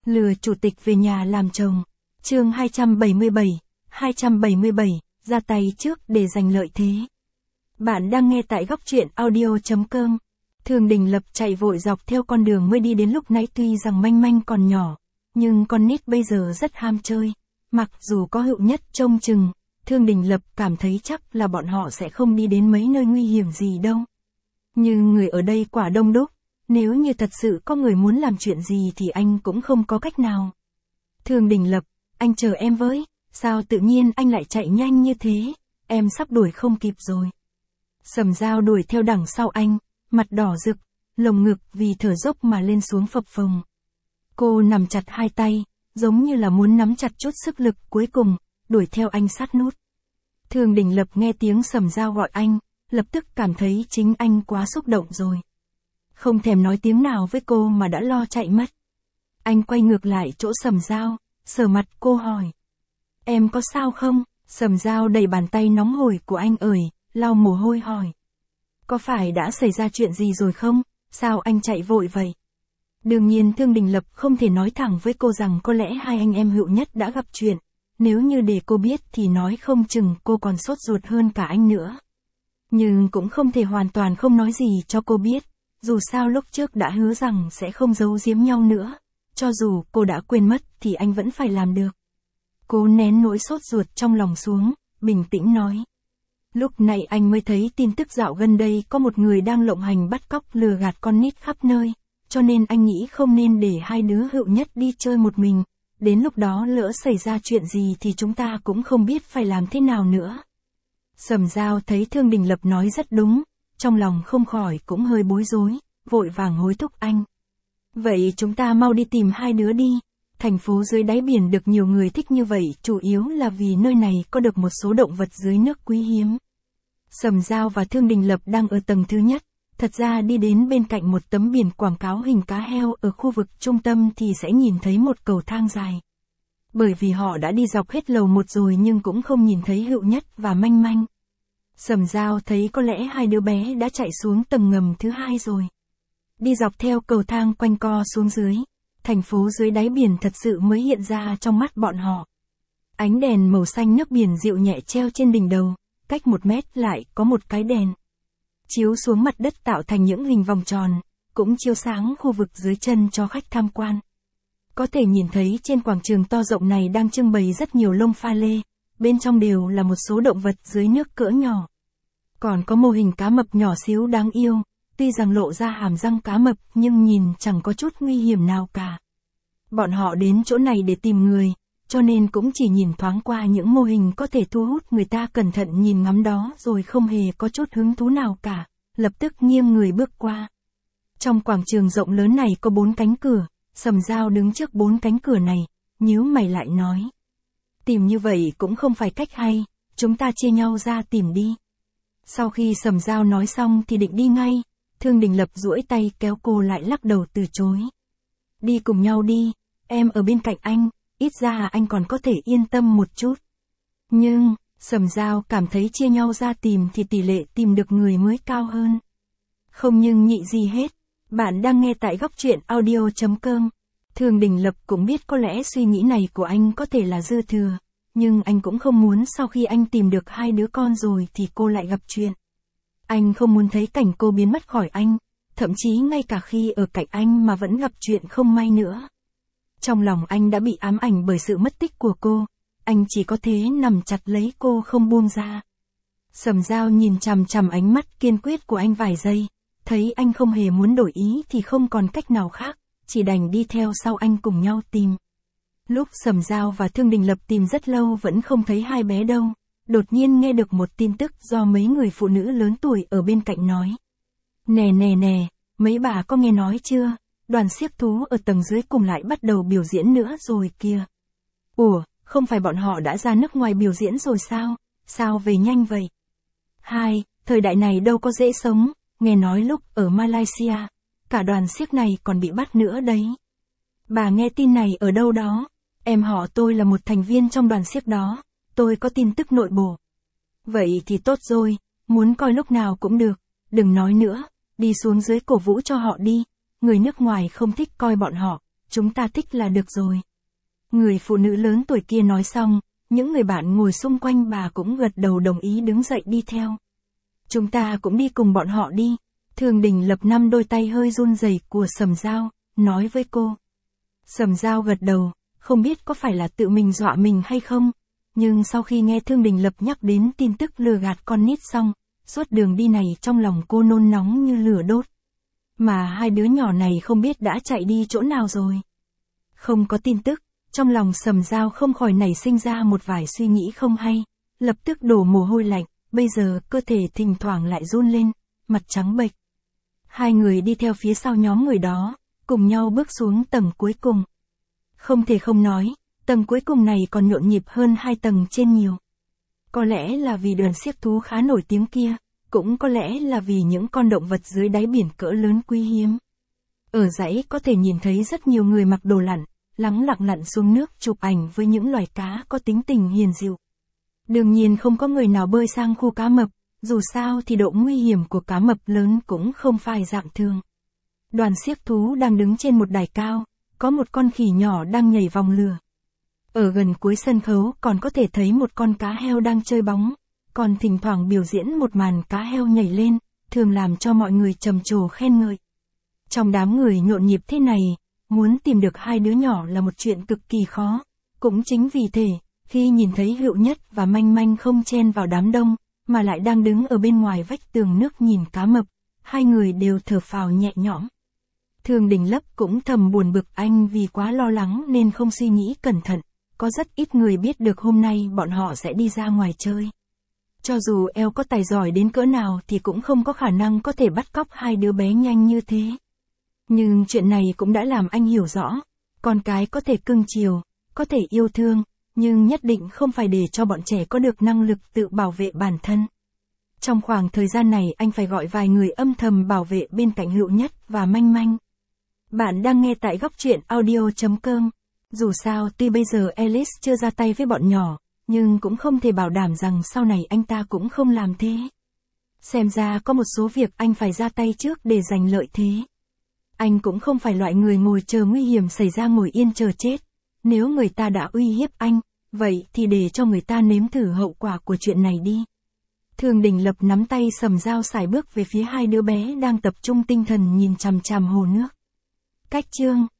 Lừa chủ tịch về nhà làm chồng. Chương 277, ra tay trước để giành lợi thế. Bạn đang nghe tại góc truyện audio.com. Thường Đình Lập chạy vội dọc theo con đường mới đi đến lúc nãy, tuy rằng Manh Manh còn nhỏ, nhưng con nít bây giờ rất ham chơi. Mặc dù có Hựu Nhất trông chừng, Thường Đình Lập cảm thấy chắc là bọn họ sẽ không đi đến mấy nơi nguy hiểm gì đâu. Nhưng người ở đây quả đông đúc, nếu như thật sự có người muốn làm chuyện gì thì anh cũng không có cách nào. Thường Đình Lập, anh chờ em với, sao tự nhiên anh lại chạy nhanh như thế, em sắp đuổi không kịp rồi. Sầm Dao đuổi theo đằng sau anh, mặt đỏ rực, lồng ngực vì thở dốc mà lên xuống phập phồng. Cô nắm chặt hai tay, giống như là muốn nắm chặt chút sức lực cuối cùng, đuổi theo anh sát nút. Thường Đình Lập nghe tiếng Sầm Dao gọi anh, lập tức cảm thấy chính anh quá xúc động rồi. Không thèm nói tiếng nào với cô mà đã lo chạy mất. Anh quay ngược lại chỗ Sầm Dao, sờ mặt cô hỏi. Em có sao không? Sầm Dao đẩy bàn tay nóng hổi của anh lau mồ hôi hỏi. Có phải đã xảy ra chuyện gì rồi không? Sao anh chạy vội vậy? Đương nhiên Thường Đình Lập không thể nói thẳng với cô rằng có lẽ hai anh em Hựu Nhất đã gặp chuyện. Nếu như để cô biết thì nói không chừng cô còn sốt ruột hơn cả anh nữa. Nhưng cũng không thể hoàn toàn không nói gì cho cô biết. Dù sao lúc trước đã hứa rằng sẽ không giấu giếm nhau nữa. Cho dù cô đã quên mất thì anh vẫn phải làm được. Cô nén nỗi sốt ruột trong lòng xuống, bình tĩnh nói. Lúc này anh mới thấy tin tức dạo gần đây có một người đang lộng hành bắt cóc lừa gạt con nít khắp nơi. Cho nên anh nghĩ không nên để hai đứa Hựu Nhất đi chơi một mình. Đến lúc đó lỡ xảy ra chuyện gì thì chúng ta cũng không biết phải làm thế nào nữa. Sầm Dao thấy Thường Đình Lập nói rất đúng. Trong lòng không khỏi cũng hơi bối rối, vội vàng hối thúc anh. Vậy chúng ta mau đi tìm hai đứa đi. Thành phố dưới đáy biển được nhiều người thích như vậy chủ yếu là vì nơi này có được một số động vật dưới nước quý hiếm. Sầm Dao và Thường Đình Lập đang ở tầng thứ nhất. Thật ra đi đến bên cạnh một tấm biển quảng cáo hình cá heo ở khu vực trung tâm thì sẽ nhìn thấy một cầu thang dài. Bởi vì họ đã đi dọc hết lầu 1 rồi nhưng cũng không nhìn thấy Hựu Nhất và Manh Manh. Sầm Dao thấy có lẽ hai đứa bé đã chạy xuống tầng ngầm thứ 2 rồi. Đi dọc theo cầu thang quanh co xuống dưới, thành phố dưới đáy biển thật sự mới hiện ra trong mắt bọn họ. Ánh đèn màu xanh nước biển dịu nhẹ treo trên đỉnh đầu, cách 1 mét lại có một cái đèn. Chiếu xuống mặt đất tạo thành những hình vòng tròn, cũng chiếu sáng khu vực dưới chân cho khách tham quan. Có thể nhìn thấy trên quảng trường to rộng này đang trưng bày rất nhiều lông pha lê, bên trong đều là một số động vật dưới nước cỡ nhỏ. Còn có mô hình cá mập nhỏ xíu đáng yêu, tuy rằng lộ ra hàm răng cá mập nhưng nhìn chẳng có chút nguy hiểm nào cả. Bọn họ đến chỗ này để tìm người, cho nên cũng chỉ nhìn thoáng qua những mô hình có thể thu hút người ta cẩn thận nhìn ngắm đó rồi không hề có chút hứng thú nào cả, lập tức nghiêng người bước qua. Trong quảng trường rộng lớn này có 4 cánh cửa, Sầm Dao đứng trước 4 cánh cửa này, nhíu mày lại nói. Tìm như vậy cũng không phải cách hay, chúng ta chia nhau ra tìm đi. Sau khi Sầm Dao nói xong thì định đi ngay, Thường Đình Lập duỗi tay kéo cô lại lắc đầu từ chối. Đi cùng nhau đi, em ở bên cạnh anh, ít ra anh còn có thể yên tâm một chút. Nhưng, Sầm Dao cảm thấy chia nhau ra tìm thì tỷ lệ tìm được người mới cao hơn. Không nhưng nhị gì hết, bạn đang nghe tại góc truyện audio.com. Thường Đình Lập cũng biết có lẽ suy nghĩ này của anh có thể là dư thừa. Nhưng anh cũng không muốn sau khi anh tìm được hai đứa con rồi thì cô lại gặp chuyện. Anh không muốn thấy cảnh cô biến mất khỏi anh, thậm chí ngay cả khi ở cạnh anh mà vẫn gặp chuyện không may nữa. Trong lòng anh đã bị ám ảnh bởi sự mất tích của cô, anh chỉ có thế nằm chặt lấy cô không buông ra. Sầm Dao nhìn chằm chằm ánh mắt kiên quyết của anh vài giây, thấy anh không hề muốn đổi ý thì không còn cách nào khác, chỉ đành đi theo sau anh cùng nhau tìm. Lúc Sầm Dao và Thường Đình Lập tìm rất lâu vẫn không thấy hai bé đâu, đột nhiên nghe được một tin tức do mấy người phụ nữ lớn tuổi ở bên cạnh nói. Nè, mấy bà có nghe nói chưa, đoàn xiếc thú ở tầng dưới cùng lại bắt đầu biểu diễn nữa rồi kìa. Ủa, không phải bọn họ đã ra nước ngoài biểu diễn rồi sao, sao về nhanh vậy? Thời đại này đâu có dễ sống, nghe nói lúc ở Malaysia, cả đoàn xiếc này còn bị bắt nữa đấy. Bà nghe tin này ở đâu đó? Em họ tôi là một thành viên trong đoàn xiếc đó, tôi có tin tức nội bộ. Vậy thì tốt rồi, muốn coi lúc nào cũng được, đừng nói nữa, đi xuống dưới cổ vũ cho họ đi, người nước ngoài không thích coi bọn họ, chúng ta thích là được rồi. Người phụ nữ lớn tuổi kia nói xong, những người bạn ngồi xung quanh bà cũng gật đầu đồng ý đứng dậy đi theo. Chúng ta cũng đi cùng bọn họ đi. Thường Đình Lập năm đôi tay hơi run rẩy của Sầm Dao, nói với cô. Sầm Dao gật đầu, không biết có phải là tự mình dọa mình hay không, nhưng sau khi nghe Thương Đình Lập nhắc đến tin tức lừa gạt con nít xong, suốt đường đi này trong lòng cô nôn nóng như lửa đốt. Mà hai đứa nhỏ này không biết đã chạy đi chỗ nào rồi. Không có tin tức, trong lòng Sầm Dao không khỏi nảy sinh ra một vài suy nghĩ không hay, lập tức đổ mồ hôi lạnh, bây giờ cơ thể thỉnh thoảng lại run lên, mặt trắng bệch. Hai người đi theo phía sau nhóm người đó, cùng nhau bước xuống tầng cuối cùng. Không thể không nói, tầng cuối cùng này còn nhộn nhịp hơn hai tầng trên nhiều. Có lẽ là vì đoàn xiếc thú khá nổi tiếng kia, cũng có lẽ là vì những con động vật dưới đáy biển cỡ lớn quý hiếm. Ở dãy có thể nhìn thấy rất nhiều người mặc đồ lặn, lắng lặng lặn xuống nước chụp ảnh với những loài cá có tính tình hiền dịu. Đương nhiên không có người nào bơi sang khu cá mập, dù sao thì độ nguy hiểm của cá mập lớn cũng không phải dạng thường. Đoàn xiếc thú đang đứng trên một đài cao, có một con khỉ nhỏ đang nhảy vòng lửa. Ở gần cuối sân khấu còn có thể thấy một con cá heo đang chơi bóng, còn thỉnh thoảng biểu diễn một màn cá heo nhảy lên, thường làm cho mọi người trầm trồ khen ngợi. Trong đám người nhộn nhịp thế này, muốn tìm được hai đứa nhỏ là một chuyện cực kỳ khó. Cũng chính vì thế, khi nhìn thấy Hữu Nhất và Manh Manh không chen vào đám đông, mà lại đang đứng ở bên ngoài vách tường nước nhìn cá mập, hai người đều thở phào nhẹ nhõm. Thường Đình Lập cũng thầm buồn bực anh vì quá lo lắng nên không suy nghĩ cẩn thận, có rất ít người biết được hôm nay bọn họ sẽ đi ra ngoài chơi. Cho dù eo có tài giỏi đến cỡ nào thì cũng không có khả năng có thể bắt cóc hai đứa bé nhanh như thế. Nhưng chuyện này cũng đã làm anh hiểu rõ, con cái có thể cưng chiều, có thể yêu thương, nhưng nhất định không phải để cho bọn trẻ có được năng lực tự bảo vệ bản thân. Trong khoảng thời gian này anh phải gọi vài người âm thầm bảo vệ bên cạnh Hữu Nhất và Manh Manh. Bạn đang nghe tại góc truyện audio.com. Dù sao tuy bây giờ Alice chưa ra tay với bọn nhỏ, nhưng cũng không thể bảo đảm rằng sau này anh ta cũng không làm thế. Xem ra có một số việc anh phải ra tay trước để giành lợi thế. Anh cũng không phải loại người ngồi chờ nguy hiểm xảy ra ngồi yên chờ chết. Nếu người ta đã uy hiếp anh, vậy thì để cho người ta nếm thử hậu quả của chuyện này đi. Thường Đình Lập nắm tay Sầm Dao sải bước về phía hai đứa bé đang tập trung tinh thần nhìn chằm chằm hồ nước. Cách chương